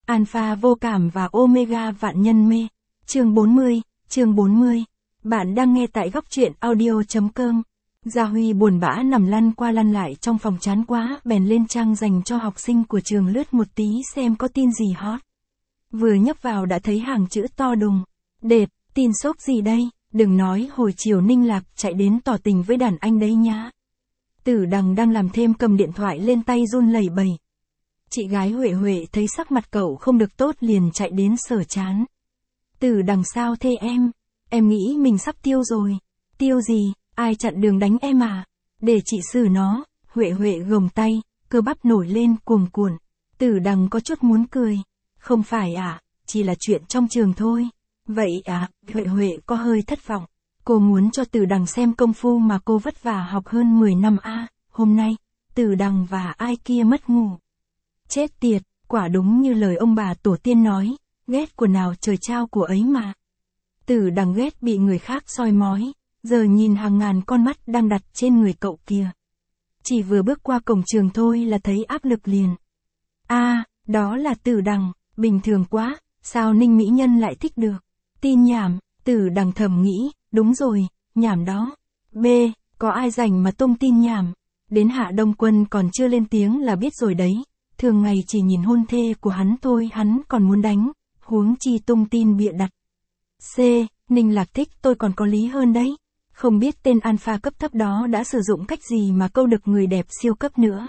Alpha vô cảm và Omega vạn nhân mê. Chương 40. Bạn đang nghe tại góc truyện audio.com. Gia Huy buồn bã nằm lăn qua lăn lại trong phòng chán quá, bèn lên trang dành cho học sinh của trường lướt một tí xem có tin gì hot. Vừa nhấp vào đã thấy hàng chữ to đùng. Đệt, tin sốc gì đây, đừng nói hồi chiều Ninh Lạc chạy đến tỏ tình với đàn anh đấy nhá. Tử Đằng đang làm thêm cầm điện thoại lên tay run lẩy bẩy. Chị gái Huệ Huệ thấy sắc mặt cậu không được tốt liền chạy đến sờ chán. Tử Đằng sao thế em? Em nghĩ mình sắp tiêu rồi. Tiêu gì, ai chặn đường đánh em à? Để chị xử nó. Huệ Huệ gồng tay, cơ bắp nổi lên cuồn cuộn. Tử Đằng có chút muốn cười. Không phải à, chỉ là chuyện trong trường thôi. Vậy à, Huệ Huệ có hơi thất vọng. Cô muốn cho Tử Đằng xem công phu mà cô vất vả học hơn 10 năm a. Hôm nay, Tử Đằng và ai kia mất ngủ. Chết tiệt, quả đúng như lời ông bà tổ tiên nói, ghét của nào trời trao của ấy mà. Tử Đằng ghét bị người khác soi mói, giờ nhìn hàng ngàn con mắt đang đặt trên người cậu kìa. Chỉ vừa bước qua cổng trường thôi là thấy áp lực liền. Đó là Tử Đằng, bình thường quá, sao Ninh Mỹ Nhân lại thích được. Tin nhảm, Tử Đằng thầm nghĩ, đúng rồi, nhảm đó. B, có ai rảnh mà tung tin nhảm. Đến Hạ Đông Quân còn chưa lên tiếng là biết rồi đấy. Thường ngày chỉ nhìn hôn thê của hắn thôi hắn còn muốn đánh, huống chi tung tin bịa đặt. C, Ninh Lạc thích tôi còn có lý hơn đấy. Không biết tên alpha cấp thấp đó đã sử dụng cách gì mà câu được người đẹp siêu cấp nữa.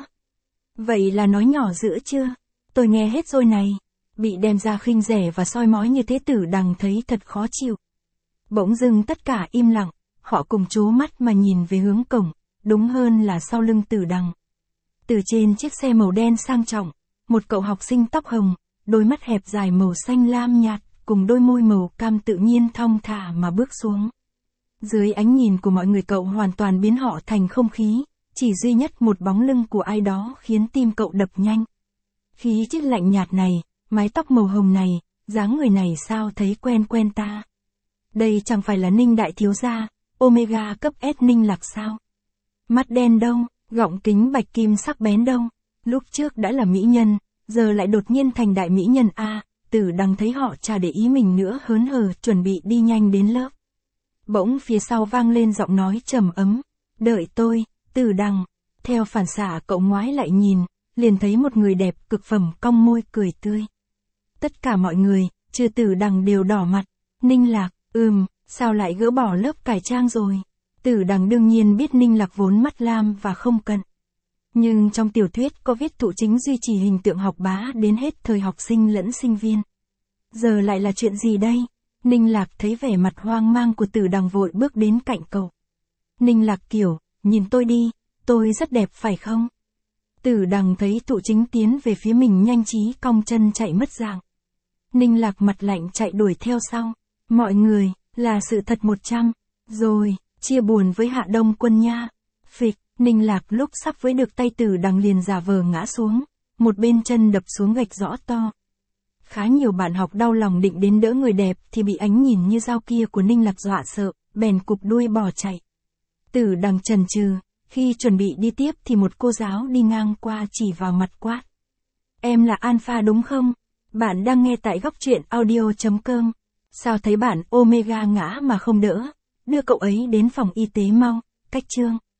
Vậy là nói nhỏ giữa chưa? Tôi nghe hết rồi này. Bị đem ra khinh rẻ và soi mói như thế Tử Đằng thấy thật khó chịu. Bỗng dưng tất cả im lặng, họ cùng trố mắt mà nhìn về hướng cổng, đúng hơn là sau lưng Tử Đằng. Từ trên chiếc xe màu đen sang trọng, một cậu học sinh tóc hồng, đôi mắt hẹp dài màu xanh lam nhạt, cùng đôi môi màu cam tự nhiên thong thả mà bước xuống. Dưới ánh nhìn của mọi người cậu hoàn toàn biến họ thành không khí, chỉ duy nhất một bóng lưng của ai đó khiến tim cậu đập nhanh. Khí chất lạnh nhạt này, mái tóc màu hồng này, dáng người này sao thấy quen quen ta. Đây chẳng phải là Ninh đại thiếu gia, Omega cấp S Ninh Lạc sao? Mắt đen đâu, gọng kính bạch kim sắc bén đâu, lúc trước đã là mỹ nhân, giờ lại đột nhiên thành đại mỹ nhân a. Tử Đằng thấy họ chả để ý mình nữa hớn hở chuẩn bị đi nhanh đến lớp. Bỗng phía sau vang lên giọng nói trầm ấm, đợi tôi, Tử Đằng. Theo phản xạ cậu ngoái lại nhìn, liền thấy một người đẹp cực phẩm cong môi cười tươi. Tất cả mọi người, trừ Tử Đằng đều đỏ mặt. Ninh Lạc, sao lại gỡ bỏ lớp cải trang rồi? Tử Đằng đương nhiên biết Ninh Lạc vốn mắt lam và không cận. Nhưng trong tiểu thuyết có viết thụ chính duy trì hình tượng học bá đến hết thời học sinh lẫn sinh viên. Giờ lại là chuyện gì đây? Ninh Lạc thấy vẻ mặt hoang mang của Tử Đằng vội bước đến cạnh cậu. Ninh Lạc kiểu, nhìn tôi đi, tôi rất đẹp phải không? Tử Đằng thấy thụ chính tiến về phía mình nhanh trí cong chân chạy mất dạng. Ninh Lạc mặt lạnh chạy đuổi theo sau. Mọi người, là sự thật 100. Rồi, chia buồn với Hạ Đông Quân nha. Phịch, Ninh Lạc lúc sắp với được tay Tử Đằng liền giả vờ ngã xuống. Một bên chân đập xuống gạch rõ to. Khá nhiều bạn học đau lòng định đến đỡ người đẹp thì bị ánh nhìn như dao kia của Ninh Lạc dọa sợ, bèn cụp đuôi bỏ chạy. Tử Đằng chần chừ, khi chuẩn bị đi tiếp thì một cô giáo đi ngang qua chỉ vào mặt quát. Em là Alpha đúng không? Bạn đang nghe tại góc truyện audio.com. Sao thấy bạn Omega ngã mà không đỡ? Đưa cậu ấy đến phòng y tế mau, cách chương.